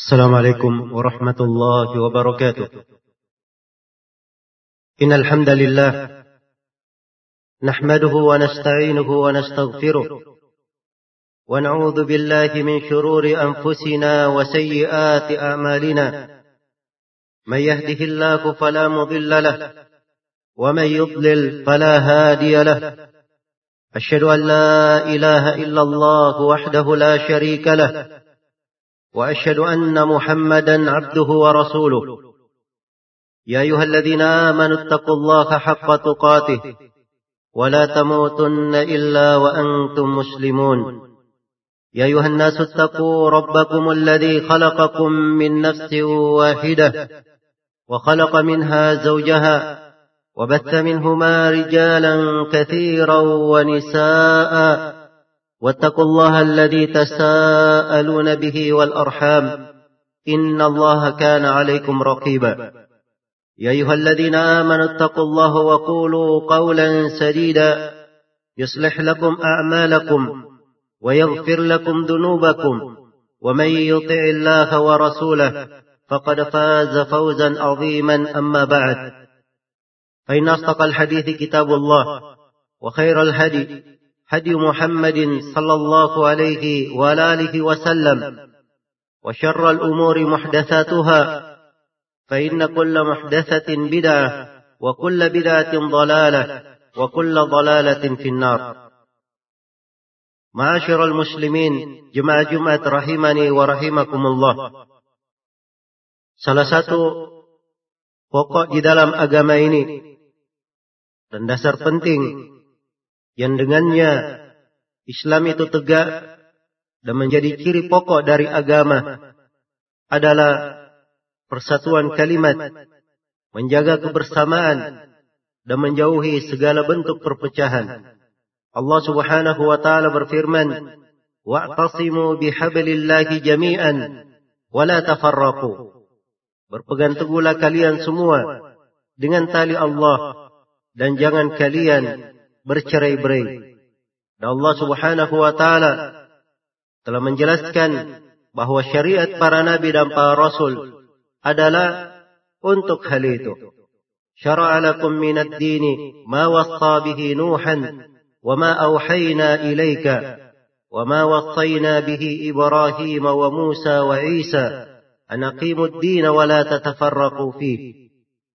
السلام عليكم ورحمة الله وبركاته. إن الحمد لله نحمده ونستعينه ونستغفره ونعوذ بالله من شرور أنفسنا وسيئات أعمالنا. من يهده الله فلا مضل له ومن يضلل فلا هادي له. أشهد أن لا إله إلا الله وحده لا شريك له وأشهد أن محمدا عبده ورسوله. يا أيها الذين آمنوا اتقوا الله حق تقاته ولا تموتن إلا وأنتم مسلمون. يا أيها الناس اتقوا ربكم الذي خلقكم من نفس واحدة وخلق منها زوجها وبث منهما رجالا كثيرا ونساء واتقوا الله الذي تساءلون به والأرحام إن الله كان عليكم رقيبا. يا أيها الذين آمنوا اتقوا الله وقولوا قولا سديدا يصلح لكم أعمالكم ويغفر لكم ذنوبكم ومن يطع الله ورسوله فقد فاز فوزا عظيما. أما بعد فإن أصدق الحديث كتاب الله وخير الهدي هدي محمد صلى الله عليه وآله وسلم وشر الأمور محدثاتها فإن كل محدثة بدعة وكل بدعة ضلالة وكل ضلالة في النار. معاشر المسلمين jemaah Jumat rahimani wa rahimakumullah. Salah satu pokok di dalam agama ini dan dasar penting yang dengannya Islam itu tegak dan menjadi ciri pokok dari agama adalah persatuan kalimat, menjaga kebersamaan dan menjauhi segala bentuk perpecahan. Allah Subhanahu wa taala berfirman, "Wa'tasimu bihablillahi jami'an wa la tafarraqu." Berpegang teguhlah kalian semua dengan tali Allah dan jangan kalian bercerai-berai. Dan Allah Subhanahu wa taala telah menjelaskan bahwa syariat para nabi dan para rasul adalah untuk hal itu. Syara'a lakum minad dini ma wassa bihi Nuhan wa ma awhayna ilaika wa ma wassayna bihi Ibrahim wa Musa wa Isa an aqimud din wa la tatafarraqu fihi.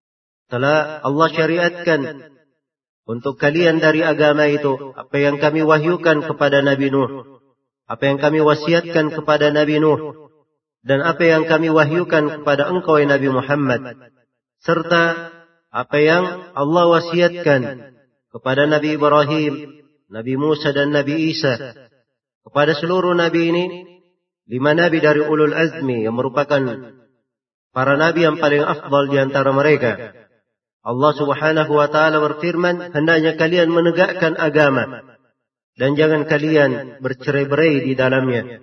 Telah Allah syariatkan untuk kalian dari agama itu apa yang kami wahyukan kepada Nabi Nuh, apa yang kami wasiatkan kepada Nabi Nuh, dan apa yang kami wahyukan kepada engkau Nabi Muhammad, serta apa yang Allah wasiatkan kepada Nabi Ibrahim, Nabi Musa dan Nabi Isa. Kepada seluruh Nabi ini, 5 Nabi dari ulul azmi yang merupakan para Nabi yang paling afdal di antara mereka. Allah Subhanahu wa taala berfirman, hendaknya kalian menegakkan agama dan jangan kalian bercerai-berai di dalamnya.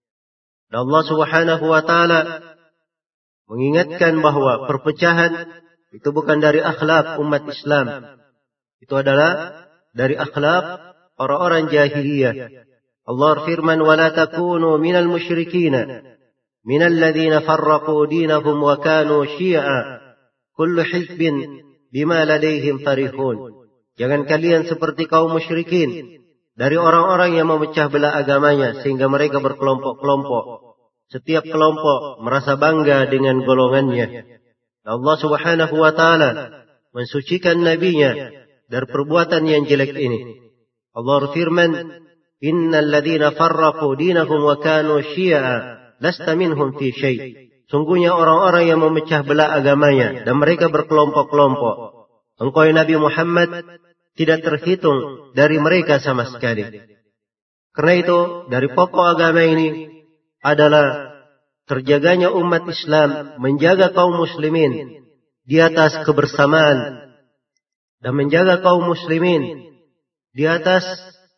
Dan Allah Subhanahu wa taala mengingatkan bahwa perpecahan itu bukan dari akhlak umat Islam. Itu adalah dari akhlak orang-orang jahiliyah. Allah berfirman, "Wa la takunu minal musyrikin minal ladzina farraqu dinahum wa kanu syi'a kullu hizbin bima ladaihim farihun." Jangan kalian seperti kaum musyrikin dari orang-orang yang memecah belah agamanya sehingga mereka berkelompok-kelompok. Setiap kelompok merasa bangga dengan golongannya. Allah Subhanahu wa taala mensucikan nabinya dari perbuatan yang jelek ini. Allah berfirman, "Innal ladzina farraqu dinahum wa kanu syi'a lasta minhum fi syai'." Sungguhnya orang-orang yang memecah belah agamanya dan mereka berkelompok-kelompok, engkau Nabi Muhammad tidak terhitung dari mereka sama sekali. Karena itu dari pokok agama ini adalah terjaganya umat Islam menjaga kaum muslimin di atas kebersamaan dan menjaga kaum muslimin di atas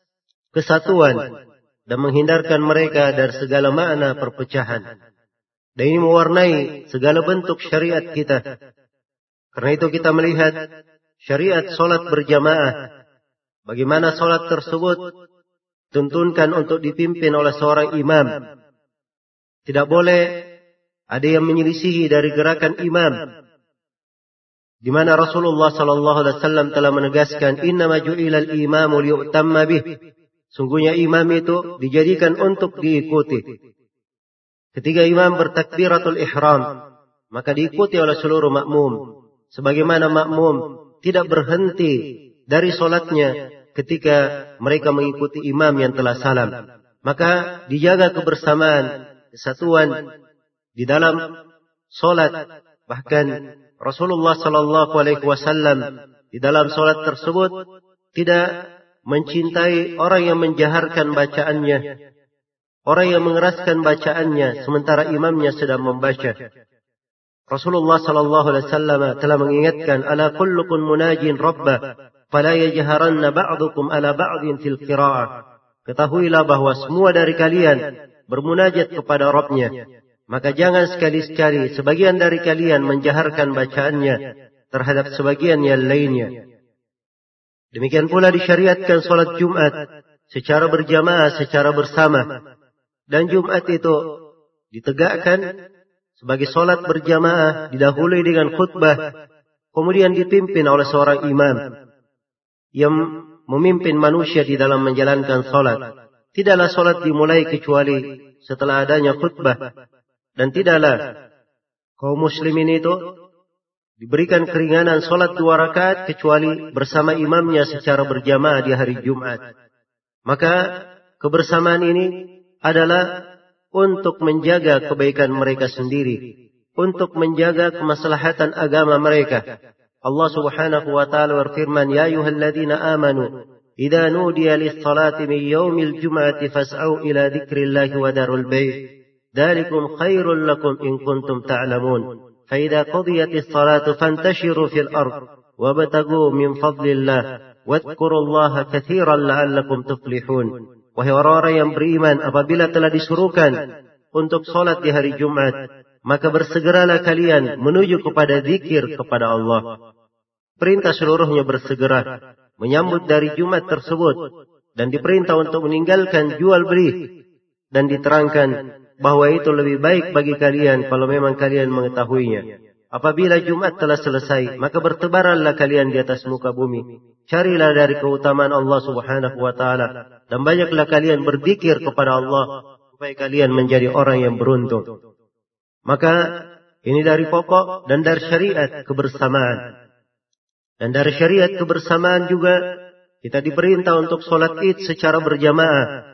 kesatuan dan menghindarkan mereka dari segala makna perpecahan. Dan ini mewarnai segala bentuk syariat kita. Karena itu kita melihat syariat solat berjamaah. Bagaimana solat tersebut tuntunkan untuk dipimpin oleh seorang imam. Tidak boleh ada yang menyelisihi dari gerakan imam, di mana Rasulullah sallallahu alaihi wasallam telah menegaskan, innama ju'ilal imamu liyu'tamma bih. Sungguhnya imam itu dijadikan untuk diikuti. Ketika imam bertakbiratul ihram, maka diikuti oleh seluruh makmum. Sebagaimana makmum tidak berhenti dari solatnya ketika mereka mengikuti imam yang telah salam. Maka dijaga kebersamaan, kesatuan di dalam solat. Bahkan Rasulullah sallallahu alaihi wasallam di dalam solat tersebut tidak mencintai orang yang menjaharkan bacaannya, orang yang mengeraskan bacaannya sementara imamnya sedang membaca. Rasulullah sallallahu alaihi wasallam telah mengingatkan, ala kullukum munajin rabbah fala yajharanna ba'dukum ala ba'din fil qira'ah. Ketahuilah bahwa semua dari kalian bermunajat kepada Rabbnya, maka jangan sekali-sekali sebagian dari kalian menjaharkan bacaannya terhadap sebagian yang lainnya. Demikian pula disyariatkan salat Jumat secara berjamaah, secara bersama. Dan Jumat itu ditegakkan sebagai salat berjamaah, didahului dengan khutbah, kemudian dipimpin oleh seorang imam yang memimpin manusia di dalam menjalankan salat. Tidaklah salat dimulai kecuali setelah adanya khutbah, dan tidaklah kaum muslimin itu diberikan keringanan salat 2 rakaat kecuali bersama imamnya secara berjamaah di hari Jumat. Maka kebersamaan ini adalah untuk menjaga kebaikan mereka sendiri, untuk menjaga kemaslahatan agama mereka. Allah Subhanahu wa taala berfirman, ya ayyuhalladzina amanu idza nudiya lis-salati min yaumil jum'ati fas'au ila dzikrillahi wa darul bai'. Dzalikum khairul lakum in kuntum ta'lamun. Fa idza qudiyatis salatu fantashiru fil ard wabtaghu min fadlillah wadhkurullaha katsiran la'allakum tuflihun. Wahai orang-orang yang beriman, apabila telah disuruhkan untuk salat di hari Jumat, maka bersegeralah kalian menuju kepada zikir kepada Allah. Perintah seluruhnya bersegera menyambut dari Jumat tersebut, dan diperintah untuk meninggalkan jual beli, dan diterangkan bahwa itu lebih baik bagi kalian kalau memang kalian mengetahuinya. Apabila Jumat telah selesai, maka bertebaranlah kalian di atas muka bumi. Carilah dari keutamaan Allah Subhanahu wa taala, dan banyaklah kalian berzikir kepada Allah supaya kalian menjadi orang yang beruntung. Maka ini dari pokok dan dari syariat kebersamaan. Dan dari syariat kebersamaan juga kita diperintah untuk salat Id secara berjamaah.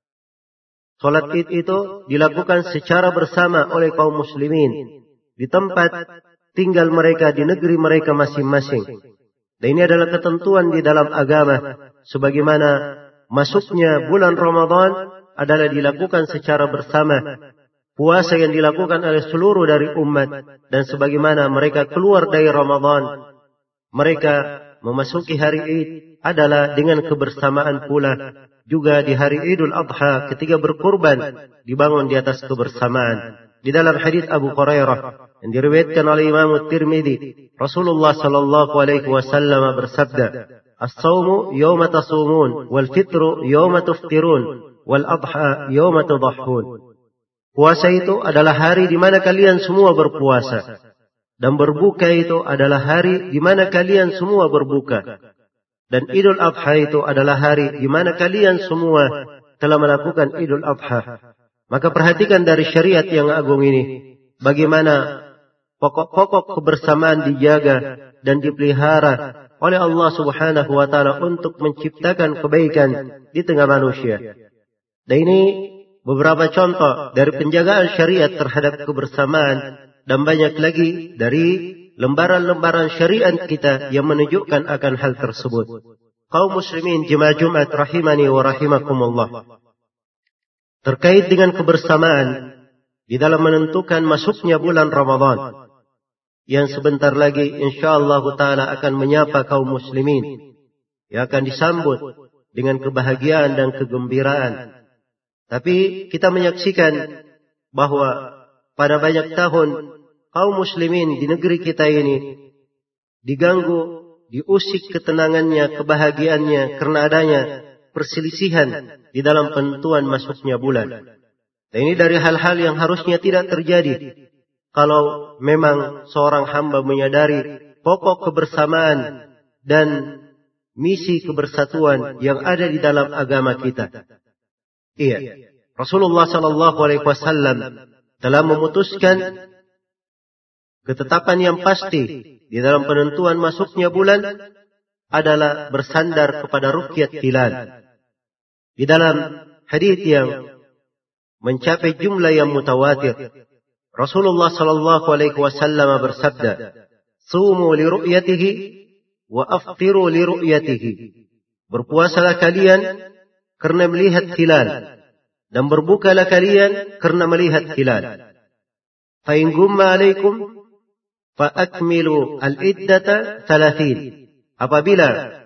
Salat Id itu dilakukan secara bersama oleh kaum muslimin di tempat tinggal mereka, di negeri mereka masing-masing. Dan ini adalah ketentuan di dalam agama, sebagaimana masuknya bulan Ramadan adalah dilakukan secara bersama, puasa yang dilakukan oleh seluruh dari umat, dan sebagaimana mereka keluar dari Ramadan, mereka memasuki hari Id adalah dengan kebersamaan pula. Juga di hari Idul Adha ketika berkurban dibangun di atas kebersamaan. Di dalam hadis Abu Hurairah yang diriwayatkan oleh Imam Tirmidzi, Rasulullah sallallahu alaihi wasallam bersabda, "As-shaumu yawma tasumun, wal fitru yawma tuftirun, wal adha yawma tadhahhun." Puasa itu adalah hari di mana kalian semua berpuasa, dan berbuka itu adalah hari di mana kalian semua berbuka. Dan Idul Adha itu adalah hari di mana kalian semua telah melakukan Idul Adha. Maka perhatikan dari syariat yang agung ini, bagaimana pokok-pokok kebersamaan dijaga dan dipelihara oleh Allah Subhanahu wa taala untuk menciptakan kebaikan di tengah manusia. Dan ini beberapa contoh dari penjagaan syariat terhadap kebersamaan, dan banyak lagi dari lembaran-lembaran syariat kita yang menunjukkan akan hal tersebut. Kaum muslimin jemaah Jumat rahimani wa rahimakumullah. Terkait dengan kebersamaan di dalam menentukan masuknya bulan Ramadan, yang sebentar lagi insyaallah taala akan menyapa kaum muslimin, yang akan disambut dengan kebahagiaan dan kegembiraan. Tapi kita menyaksikan bahwa pada banyak tahun kaum muslimin di negeri kita ini diganggu, diusik ketenangannya, kebahagiaannya karena adanya perselisihan di dalam penentuan masuknya bulan. Dan ini dari hal-hal yang harusnya tidak terjadi. kalau memang seorang hamba menyadari pokok kebersamaan dan misi kebersatuan yang ada di dalam agama kita. Iya, Rasulullah sallallahu alaihi wasallam telah memutuskan ketetapan yang pasti di dalam penentuan masuknya bulan adalah bersandar kepada ruqyat hilal. Di dalam hadis yang mencapai jumlah yang mutawatir, Rasulullah sallallahu alaihi wasallam bersabda, "Sumu li ru'yatihi wa aftiru li ru'yatihi." Berpuasalah kalian karena melihat hilal dan berbukalah kalian karena melihat hilal. Fa in gumma alaikum fa akmilu al-iddata 30. Apabila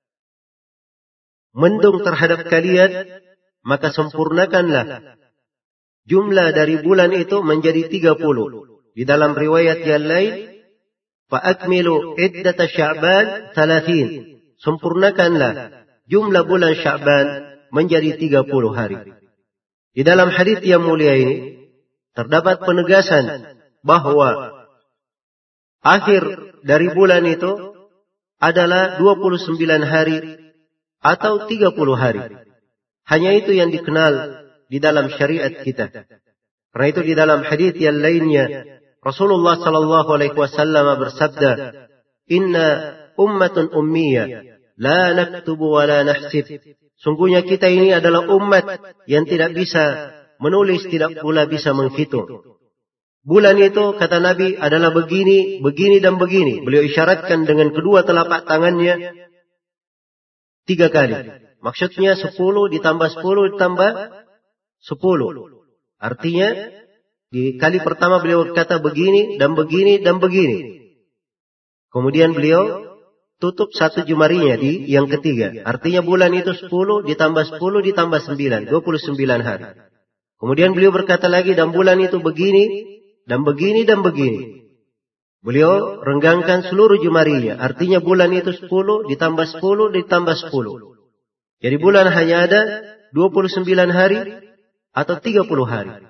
mendung terhadap kalian, maka sempurnakanlah jumlah dari bulan itu menjadi 30. Di dalam riwayat yang lain, فَأَكْمِلُوا عِدَّةَ شَعْبَانَ 30. Sempurnakanlah jumlah bulan Sya'ban menjadi 30 hari. Di dalam hadis yang mulia ini terdapat penegasan bahwa akhir dari bulan itu adalah 29 hari atau 30 hari. Hanya itu yang dikenal di dalam syariat kita. Karena itu di dalam hadis yang lainnya Rasulullah sallallahu alaihi wasallam bersabda, "Inna ummatun ummiyah, la naktubu wa la nahsib." Sungguhnya kita ini adalah umat yang tidak bisa menulis, tidak pula bisa menghitung. Bulan itu, kata Nabi, adalah begini, begini dan begini. Beliau isyaratkan dengan kedua telapak tangannya 3 kali. Maksudnya 10 ditambah 10 ditambah 10. Artinya, di kali pertama beliau berkata begini dan begini dan begini. Kemudian beliau tutup satu jemarinya di yang ketiga. Artinya bulan itu 10 ditambah 10 ditambah 9. 29 hari. Kemudian beliau berkata lagi, dan bulan itu begini dan begini dan begini. Beliau renggangkan seluruh jemarinya. Artinya bulan itu 10 ditambah 10 ditambah 10. Jadi bulan hanya ada 29 hari atau 30 hari.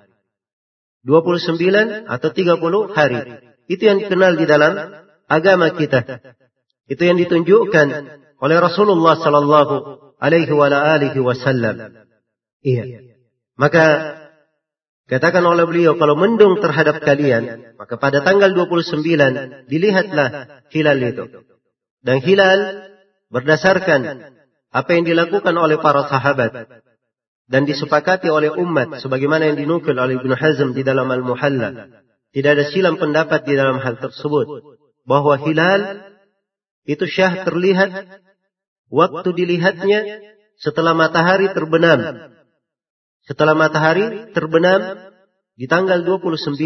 29 atau 30 hari. Itu yang dikenal di dalam agama kita. Itu yang ditunjukkan oleh Rasulullah sallallahu alaihi wasallam. Iya. Maka katakan oleh beliau, kalau mendung terhadap kalian, maka pada tanggal 29 dilihatlah hilal itu. Dan hilal berdasarkan apa yang dilakukan oleh para sahabat dan disepakati oleh umat, sebagaimana yang dinukil oleh Ibnu Hazm di dalam Al-Muhalla. Tidak ada silang pendapat di dalam hal tersebut, bahwa hilal itu syah terlihat waktu dilihatnya setelah matahari terbenam. Setelah matahari terbenam di tanggal 29.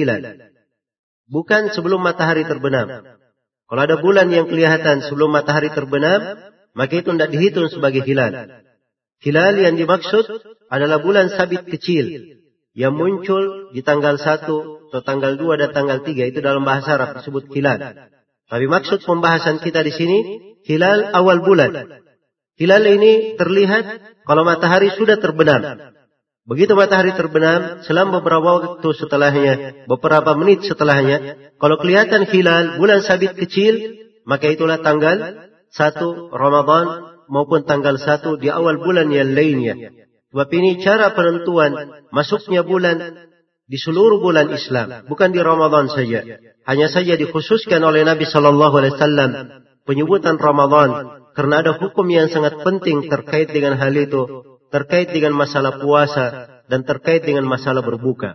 Bukan sebelum matahari terbenam. Kalau ada bulan yang kelihatan sebelum matahari terbenam, maka itu tidak dihitung sebagai hilal. Hilal yang dimaksud adalah bulan sabit kecil yang muncul di tanggal 1 atau tanggal 2 dan tanggal 3. Itu dalam bahasa Arab disebut hilal. Tapi maksud pembahasan kita di sini, hilal awal bulan. Hilal ini terlihat kalau matahari sudah terbenam. Begitu matahari terbenam, selama beberapa waktu setelahnya, beberapa menit setelahnya, kalau kelihatan hilal bulan sabit kecil, maka itulah tanggal 1 Ramadan maupun tanggal 1 di awal bulan yang lainnya. Sebab ini cara penentuan masuknya bulan di seluruh bulan Islam, bukan di Ramadan saja. Hanya saja dikhususkan oleh Nabi sallallahu alaihi wasallam penyebutan Ramadan karena ada hukum yang sangat penting terkait dengan hal itu, terkait dengan masalah puasa dan terkait dengan masalah berbuka.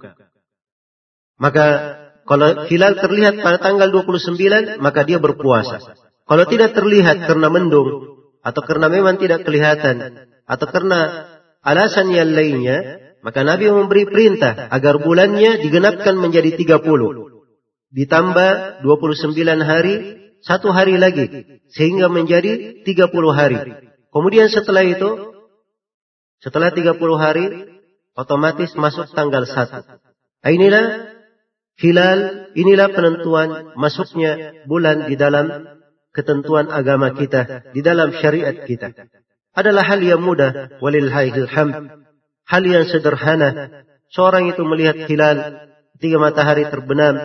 Maka kalau hilal terlihat pada tanggal 29, maka dia berpuasa. Kalau tidak terlihat karena mendung atau karena memang tidak kelihatan atau karena alasan yang lainnya, maka Nabi memberi perintah agar bulannya digenapkan menjadi 30. Ditambah 29 hari, 1 hari lagi, sehingga menjadi 30 hari. Kemudian setelah itu, setelah 30 hari, otomatis masuk tanggal 1. Inilah hilal, inilah penentuan masuknya bulan di dalam ketentuan agama kita, di dalam syariat kita. Adalah hal yang mudah, walillahil hamd. Hal yang sederhana. Seorang itu melihat hilal ketika matahari terbenam,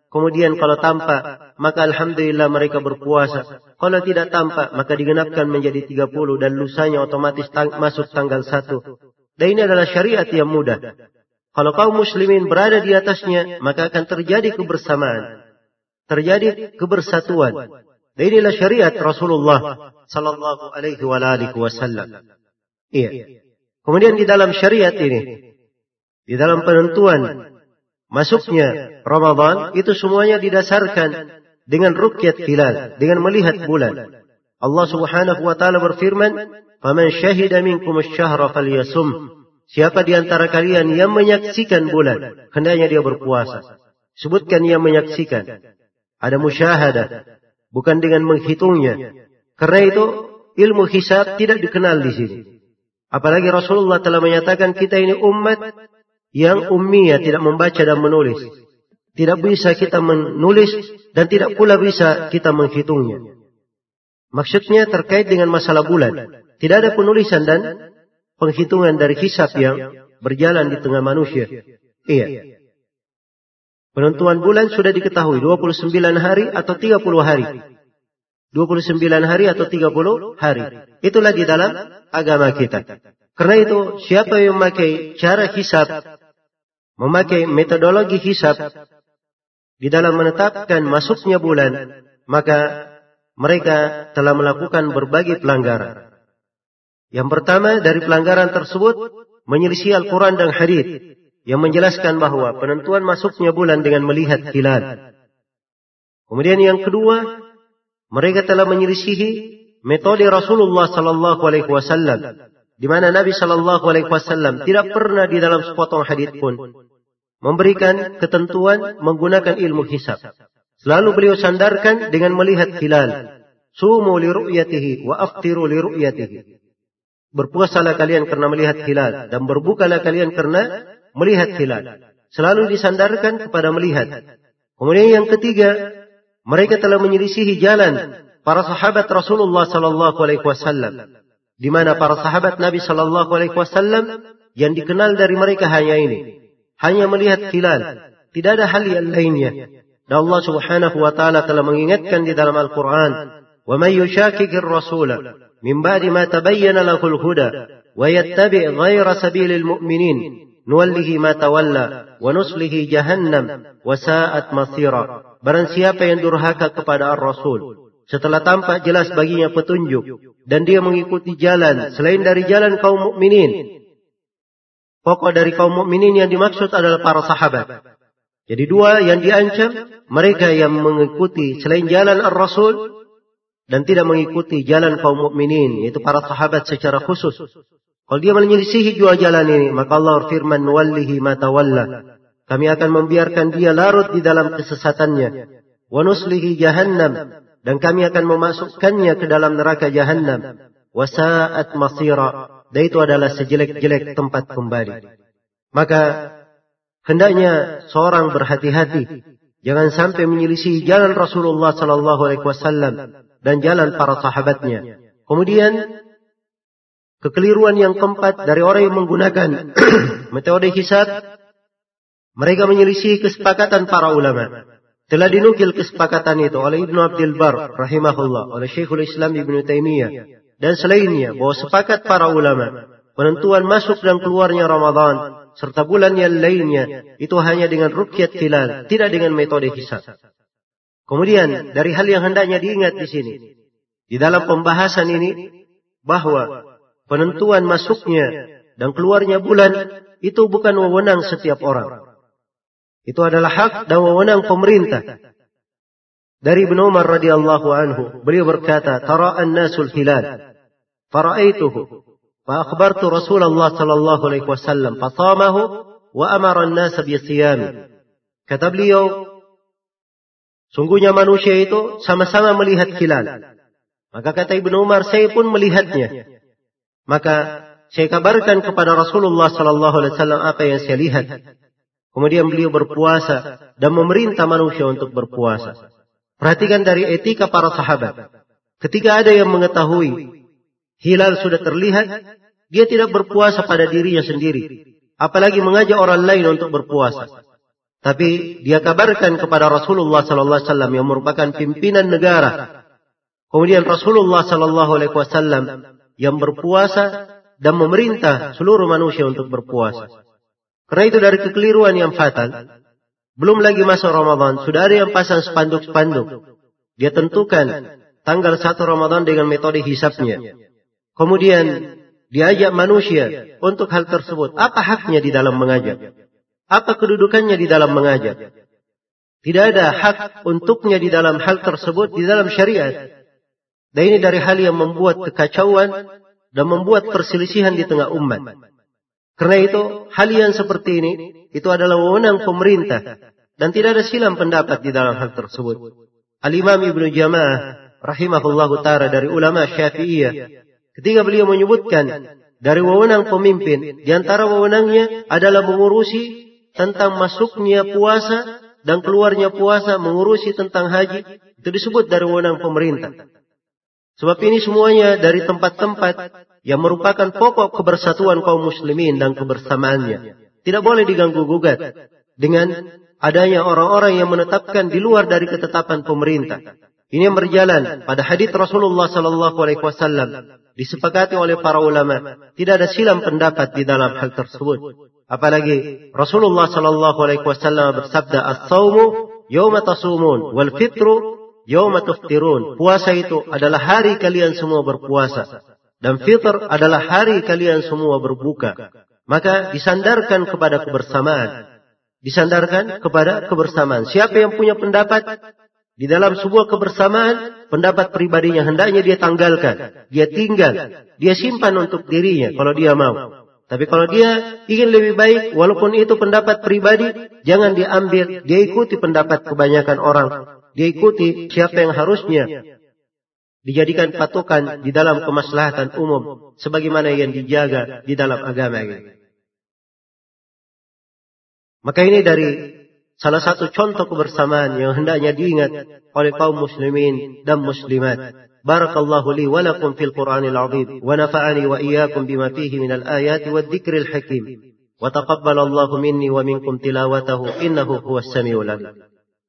Kemudian kalau tampak, maka alhamdulillah mereka berpuasa. Kalau tidak tampak, maka digenapkan menjadi 30 dan lusanya otomatis masuk tanggal 1. Dan ini adalah syariat yang mudah. Kalau kaum muslimin berada di atasnya, maka akan terjadi kebersamaan. Terjadi kebersatuan. Dan inilah syariat Rasulullah sallallahu alaihi wasallam. Iya. Kemudian di dalam syariat ini, di dalam penentuan masuknya Ramadan, itu semuanya didasarkan dengan ruqyat hilal, dengan melihat bulan. Allah Subhanahu wa taala berfirman, "Faman syahida minkum asy-syahra falyasum." Siapa di antara kalian yang menyaksikan bulan, hendaknya dia berpuasa. Sebutkan yang menyaksikan. Ada musyahadah, bukan dengan menghitungnya. Karena itu ilmu hisab tidak dikenal di sini. Apalagi Rasulullah telah menyatakan kita ini umat yang ummiyah, tidak membaca dan menulis. Tidak bisa kita menulis dan tidak pula bisa kita menghitungnya. Maksudnya terkait dengan masalah bulan. Tidak ada penulisan dan penghitungan dari hisab yang berjalan di tengah manusia. Iya. Penentuan bulan sudah diketahui 29 hari atau 30 hari. 29 hari atau 30 hari. Itulah di dalam agama kita. Karena itu siapa yang memakai cara hisab, memakai metodologi hisab di dalam menetapkan masuknya bulan, maka mereka telah melakukan berbagai pelanggaran. Yang pertama dari pelanggaran tersebut menyelisih Al-Quran dan hadits yang menjelaskan bahwa penentuan masuknya bulan dengan melihat hilal. Kemudian yang kedua, mereka telah menyelisihi metode Rasulullah sallallahu alaihi wasallam, di mana Nabi sallallahu alaihi wasallam tidak pernah di dalam sepotong hadits pun memberikan ketentuan menggunakan ilmu hisab. Selalu beliau sandarkan dengan melihat hilal. Sumu li ru'yatihi wa aftiru li ru'yatihi. Berpuasalah kalian karena melihat hilal dan berbukalah kalian karena melihat hilal. Selalu disandarkan kepada melihat. Kemudian yang ketiga, mereka telah menyelisihi jalan para sahabat Rasulullah sallallahu alaihi wasallam, di mana para sahabat Nabi sallallahu alaihi wasallam yang dikenal dari mereka hanya ini, hanya melihat hilal, tidak ada hal yang lainnya. Dan Allah Subhanahu wa taala telah mengingatkan di dalam Al-Qur'an, "Wa may yushaqiqir rasula min ba'di ma tabayyana lahul huda wa yattabi' ghayra sabilil mu'minin nuwallihi ma tawalla wa nuslihi jahannam wa sa'at masira." Barang siapa yang durhaka kepada Ar-Rasul setelah tampak jelas baginya petunjuk dan dia mengikuti jalan selain dari jalan kaum mukminin. Pokok dari kaum mukminin yang dimaksud adalah para sahabat. Jadi dua yang diancam, mereka yang mengikuti selain jalan Ar-Rasul dan tidak mengikuti jalan kaum mukminin, yaitu para sahabat secara khusus. Kalau dia menyelisihi dua jalan ini, maka Allah berfirman, "Nuwallihi ma tawalla." Kami akan membiarkan dia larut di dalam kesesatannya. "Wa nuslihi jahannam." Dan kami akan memasukkannya ke dalam neraka jahannam. "Wa sa'at masira." Dan itu adalah sejelek-jelek tempat kembali. Maka hendaknya seorang berhati-hati, jangan sampai menyelisihi jalan Rasulullah sallallahu alaihi wasallam dan jalan para sahabatnya. Kemudian kekeliruan yang keempat dari orang yang menggunakan metode hisab, mereka menyelisihi kesepakatan para ulama. Telah dinukil kesepakatan itu oleh Ibnu Abdul Bar rahimahullah, oleh Syekhul Islam Ibnu Taimiyah dan selainnya, bahwa sepakat para ulama penentuan masuk dan keluarnya Ramadan serta bulan yang lainnya itu hanya dengan ruqyat hilal, tidak dengan metode hisab. Kemudian dari hal yang hendaknya diingat di sini, di dalam pembahasan ini, bahwa penentuan masuknya dan keluarnya bulan itu bukan wewenang setiap orang. Itu adalah hak dan wewenang pemerintah. Dari Ibnu Umar radhiyallahu anhu, beliau berkata, "Tara'an nasul hilal, fara'aituhu, fa akhbartu Rasulullah sallallahu alaihi wasallam, fa shamahu wa amara an-nas bi siyami." Kata beliau, sungguhnya manusia itu sama-sama melihat hilal. Maka kata Ibnu Umar, saya pun melihatnya. Maka saya kabarkan kepada Rasulullah sallallahu alaihi wasallam apa yang saya lihat. Kemudian beliau berpuasa dan memerintah manusia untuk berpuasa. Perhatikan dari etika para sahabat. Ketika ada yang mengetahui hilal sudah terlihat, dia tidak berpuasa pada dirinya sendiri, apalagi mengajak orang lain untuk berpuasa. tapi dia kabarkan kepada Rasulullah sallallahu alaihi wasallam yang merupakan pimpinan negara. Kemudian Rasulullah sallallahu alaihi wasallam yang berpuasa dan memerintah seluruh manusia untuk berpuasa. Karena itu dari kekeliruan yang fatal, belum lagi masuk Ramadan, sudah ada yang pasang spanduk-spanduk. Dia tentukan tanggal 1 Ramadan dengan metode hisabnya. Kemudian diajak manusia untuk hal tersebut. Apa haknya di dalam mengajak? Apa kedudukannya di dalam mengajak? Tidak ada hak untuknya di dalam hal tersebut di dalam syariat. Dan ini dari hal yang membuat kekacauan dan membuat perselisihan di tengah umat. Karena itu, hal yang seperti ini, itu adalah wewenang pemerintah. Dan tidak ada silang pendapat di dalam hal tersebut. Al-Imam Ibnu Jama'ah, rahimahullahu ta'ala, dari ulama Syafi'iyah, ketika beliau menyebutkan dari wewenang pemimpin, di antara wewenangnya adalah mengurusi tentang masuknya puasa dan keluarnya puasa, mengurusi tentang haji, itu disebut dari wewenang pemerintah. Sebab ini semuanya dari tempat-tempat yang merupakan pokok kebersatuan kaum muslimin dan kebersamaannya. Tidak boleh diganggu-gugat dengan adanya orang-orang yang menetapkan di luar dari ketetapan pemerintah. Ini yang berjalan pada hadits Rasulullah sallallahu alaihi wasallam disepakati oleh para ulama. Tidak ada silang pendapat di dalam hal tersebut. Apalagi Rasulullah sallallahu alaihi wasallam bersabda, "As-shaumu yauma tasumun wal fitru yauma tuftirun." Puasa itu adalah hari kalian semua berpuasa dan fitr adalah hari kalian semua berbuka. Maka disandarkan kepada kebersamaan. Disandarkan kepada kebersamaan. Siapa yang punya pendapat di dalam sebuah kebersamaan, pendapat pribadinya hendaknya dia tanggalkan, dia tinggal, dia simpan untuk dirinya kalau dia mau. Tapi kalau dia ingin lebih baik, walaupun itu pendapat pribadi, jangan diambil, dia ikuti pendapat kebanyakan orang. Dia ikuti siapa yang harusnya dijadikan patokan di dalam kemaslahatan umum, sebagaimana yang dijaga di dalam agama ini. Maka ini dari salah satu contoh kebersamaan yang hendaknya diingat oleh kaum muslimin dan muslimat. Barakallahu li wa lakum fil Qur'anil 'azim wa nafa'ani wa iyyakum bima fihi minal ayati wadh-dhikril hakim. Wa taqabbalallahu minni wa minkum tilawatahu innahu huwas samiul 'alim.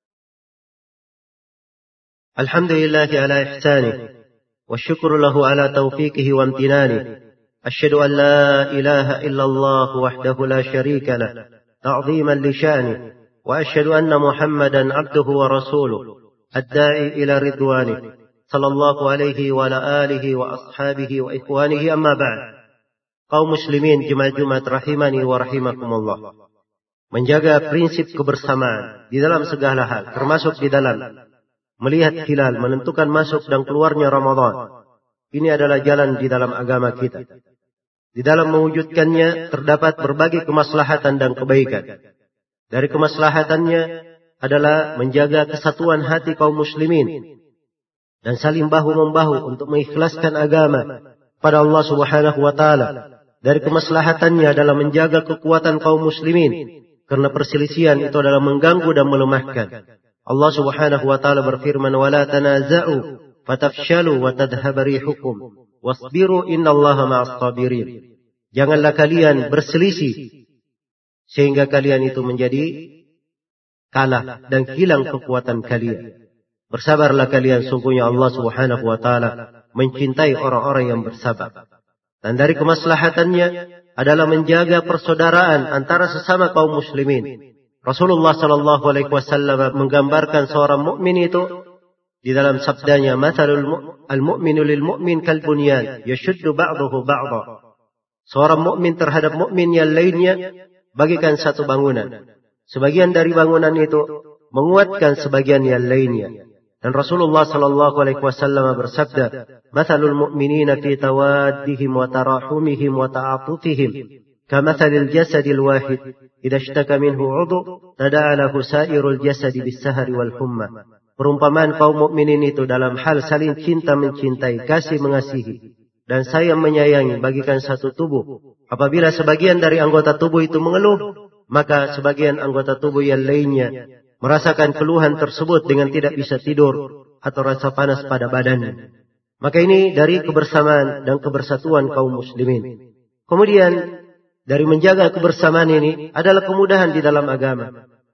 Alhamdulillahi ala ihsanihi والشكر له على توفيقه وامتنانه أشهد أن لا إله إلا الله وحده لا شريك له تعظيما لشانه وأشهد أن محمدا عبده ورسوله الداعي إلى رضوانه صلى الله عليه وعلى آله وأصحابه وإخوانه أما بعد. Kaum muslimin jemaat-jemaat rahimani wa rahimakumullah, menjaga prinsip kebersamaan di dalam segala hal, termasuk di dalam melihat hilal, menentukan masuk dan keluarnya Ramadan. Ini adalah jalan di dalam agama kita. Di dalam mewujudkannya terdapat berbagai kemaslahatan dan kebaikan. Dari kemaslahatannya adalah menjaga kesatuan hati kaum muslimin dan saling bahu-membahu untuk mengikhlaskan agama pada Allah Subhanahu wa taala. Dari kemaslahatannya adalah menjaga kekuatan kaum muslimin, karena perselisihan itu adalah mengganggu dan melemahkan. Allah Subhanahu wa taala berfirman, "Wala tanaza'u fatafshalu wa tadhhaba rihukum wasbiru innallaha ma'as sabirin." Janganlah kalian berselisih sehingga kalian itu menjadi kalah dan hilang kekuatan kalian. Bersabarlah kalian, sungguhnya Allah Subhanahu wa taala mencintai orang-orang yang bersabar. Dan dari kemaslahatannya adalah menjaga persaudaraan antara sesama kaum muslimin. Rasulullah sallallahu alaihi wasallam menggambarkan seorang mukmin itu di dalam sabdanya, "Matsalul al-mu'minu lil mu'min kal bunyan yashuddu ba'dahu ba'dha." Seorang mukmin terhadap mukmin yang lainnya bagikan satu bangunan. Sebagian dari bangunan itu menguatkan sebagian yang lainnya. Dan Rasulullah sallallahu alaihi wasallam bersabda, "Matsalul mu'minina fi tawaddihim wa tarahumihim wa ta'atufihim kamatsalil jasadil wahid idza ishtaka minhu 'udhu tada'a lahu sa'irul jasadi bis-sahari wal humma." Perumpamaan kaum mukminin itu dalam hal saling cinta mencintai, kasih mengasihi dan sayang menyayangi bagikan satu tubuh. Apabila sebagian dari anggota tubuh itu mengeluh, maka sebagian anggota tubuh yang lainnya merasakan keluhan tersebut dengan tidak bisa tidur atau rasa panas pada badannya. Maka ini dari kebersamaan dan kebersatuan kaum muslimin. Kemudian dari menjaga kebersamaan ini adalah kemudahan di dalam agama.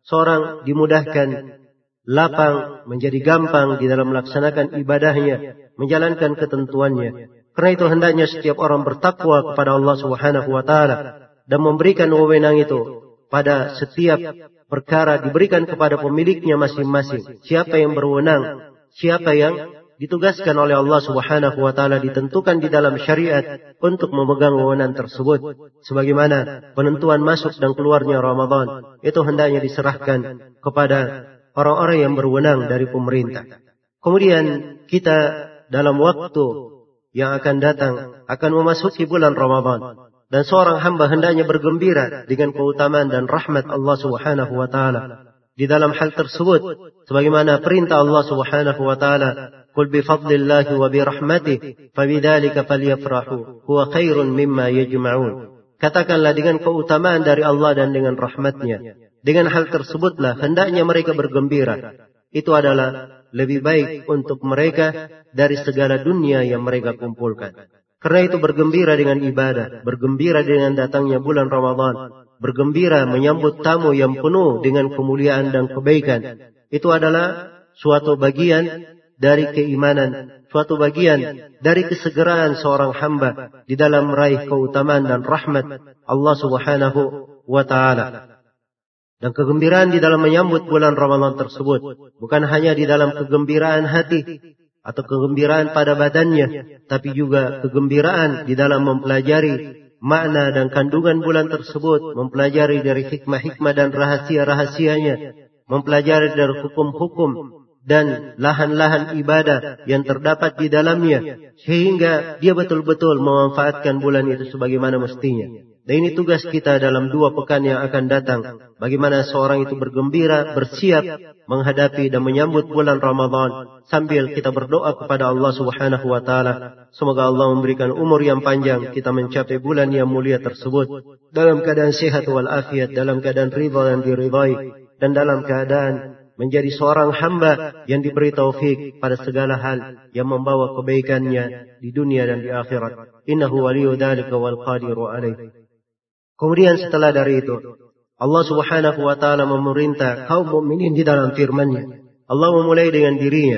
seorang dimudahkan, lapang, menjadi gampang di dalam melaksanakan ibadahnya, menjalankan ketentuannya. Karena itu hendaknya setiap orang bertakwa kepada Allah Subhanahu wa taala dan memberikan wewenang itu pada setiap perkara diberikan kepada pemiliknya masing-masing. Siapa yang berwenang, siapa yang ditugaskan oleh Allah Subhanahu wa taala ditentukan di dalam syariat untuk memegang wewenang tersebut. Sebagaimana penentuan masuk dan keluarnya Ramadan itu hendaknya diserahkan kepada orang-orang yang berwenang dari pemerintah. Kemudian kita dalam waktu yang akan datang akan memasuki bulan Ramadan, dan seorang hamba hendaknya bergembira dengan keutamaan dan rahmat Allah Subhanahu wa taala. Di dalam hal tersebut sebagaimana perintah Allah Subhanahu wa taala, "Qul bi fadlillahi wa bi rahmatihi fabidzalika falyafrahu huwa khairun mimma yajma'un." Katakanlah dengan keutamaan dari Allah dan dengan rahmatnya, dengan hal tersebutlah hendaknya mereka bergembira. Itu adalah lebih baik untuk mereka dari segala dunia yang mereka kumpulkan. Karena itu bergembira dengan ibadah, bergembira dengan datangnya bulan Ramadan, bergembira menyambut tamu yang penuh dengan kemuliaan dan kebaikan. Itu adalah suatu bagian dari keimanan, suatu bagian dari kesegeraan seorang hamba di dalam meraih keutamaan dan rahmat Allah Subhanahu wa taala. Dan kegembiraan di dalam menyambut bulan Ramadan tersebut bukan hanya di dalam kegembiraan hati atau kegembiraan pada badannya, tapi juga kegembiraan di dalam mempelajari makna dan kandungan bulan tersebut, mempelajari dari hikmah-hikmah dan rahasia-rahasianya, mempelajari dari hukum-hukum dan lahan-lahan ibadah yang terdapat di dalamnya, sehingga dia betul-betul memanfaatkan bulan itu sebagaimana mestinya. Dan ini tugas kita dalam 2 pekan yang akan datang. Bagaimana seorang itu bergembira, bersiap menghadapi dan menyambut bulan Ramadan, sambil kita berdoa kepada Allah Subhanahu wa taala. Semoga Allah memberikan umur yang panjang, kita mencapai bulan yang mulia tersebut dalam keadaan sehat wal afiat, dalam keadaan ridha dan diridhai, dan dalam keadaan menjadi seorang hamba yang diberi taufik pada segala hal yang membawa kebaikannya di dunia dan di akhirat. Innahu waliyyu dzalika wal qadiru alaih. Kemudian setelah dari itu, Allah Subhanahu wa taala memerintah kaum mukminin di dalam firman-Nya. Allah memulai dengan dirinya,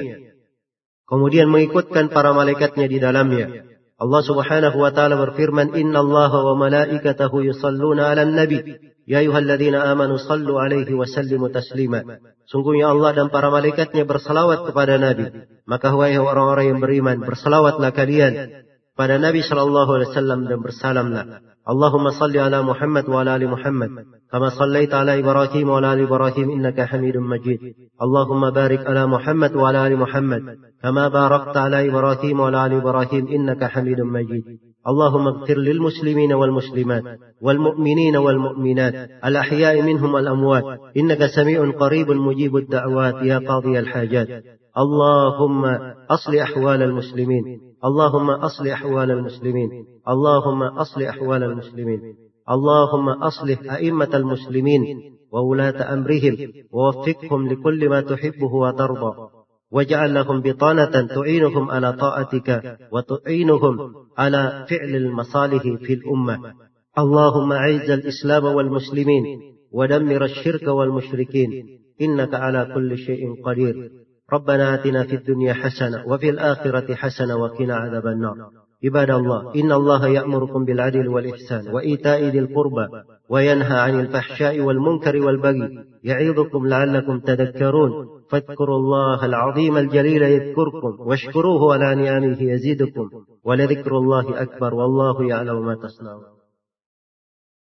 kemudian mengikutkan para malaikatnya di dalamnya. Allah Subhanahu wa taala berfirman, "Innallaha wa malaikatahu yusalluna 'alan nabi, ya ayyuhalladzina amanu shallu 'alaihi wa sallimu taslima." Sungguhnya Allah dan para malaikatnya bersalawat kepada Nabi, maka wahai orang-orang yang beriman, bersalawatlah kalian pada Nabi sallallahu alaihi wasallam dan bersalamlah. Allahumma salli ala Muhammad wa ala ali Muhammad kama sallaita ala Ibrahim wa ala ali Ibrahim innaka Hamidum Majid. Allahumma barik ala Muhammad wa ala ali Muhammad kama barakta ala Ibrahim wa ala ali Ibrahim innaka Hamidum Majid. Allahumma ighfir lil muslimina wal muslimat wal mu'minina wal mu'minat al ahya'i minhum wal amwat innaka sami'un qaribun mujibud da'wat ya qadiyal hajat. Allahumma asli ahwal al muslimin. اللهم أصلح أحوال المسلمين اللهم أصلح أحوال المسلمين اللهم أصلح أئمة المسلمين وولاة أمرهم ووفقهم لكل ما تحبه وترضى واجعل لهم بطانة تعينهم على طاعتك وتعينهم على فعل المصالح في الأمة اللهم أعز الإسلام والمسلمين ودمر الشرك والمشركين إنك على كل شيء قدير ربنا آتنا في الدنيا حسنة وفي الآخرة حسنة وقنا عذاب النار. عباد الله إن الله يأمركم بالعدل والإحسان وإيتاء ذي القربى وينهى عن الفحشاء والمنكر والبغي يعظكم لعلكم تذكرون فاذكروا الله العظيم الجليل يذكركم واشكروه على نعمه يزيدكم ولذكر الله أكبر والله يعلم ما تصنعون.